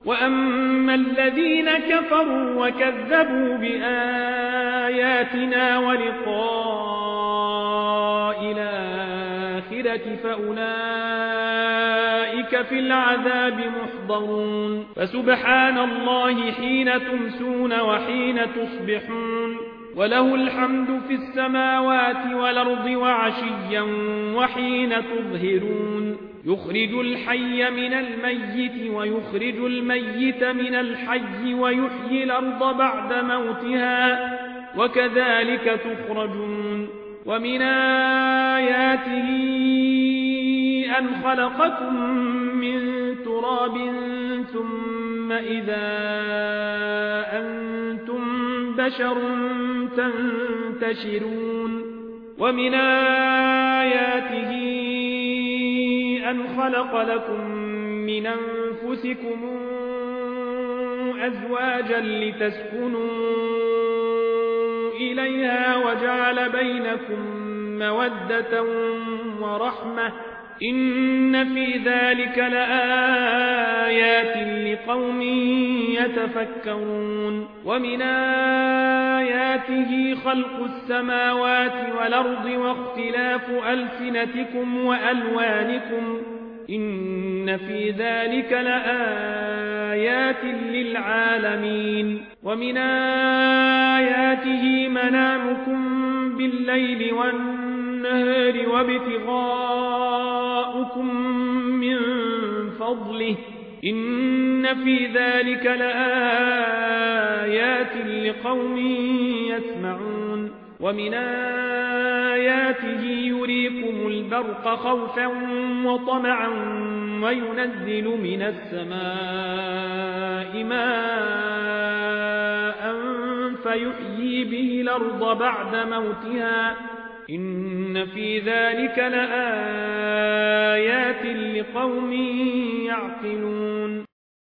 وأما الذين كفروا وكذبوا بآياتنا ولقاء الآخرة فأولئك في العذاب محضرون فسبحان الله حين تمسون وحين تصبحون وله الحمد في السماوات والأرض وعشيا وحين تظهرون يخرج الحي من الميت ويخرج الميت من الحي ويحيي الأرض بعد موتها وكذلك تخرجون ومن آياته أن خلقكم من تراب ثم إذا أنتم بشر تنتشرون ومن آياته أن خلق لكم من أنفسكم أزواجا لتسكنوا إليها وجعل بينكم مودة ورحمة إن في ذلك لآيات لقوم يتفكرون ومن آياته خلق السماوات والأرض واختلاف ألسنتكم وألوانكم إن في ذلك لآيات للعالمين ومن آياته منامكم بالليل والنهار وابتغاؤكم من فضله إن في ذلك لآيات لقوم يسمعون ومن آياته يريكم البرق خوفا وطمعا وينزل من السماء ماء فيحيي به الأرض بعد موتها إن في ذلك لآيات لقوم يعقلون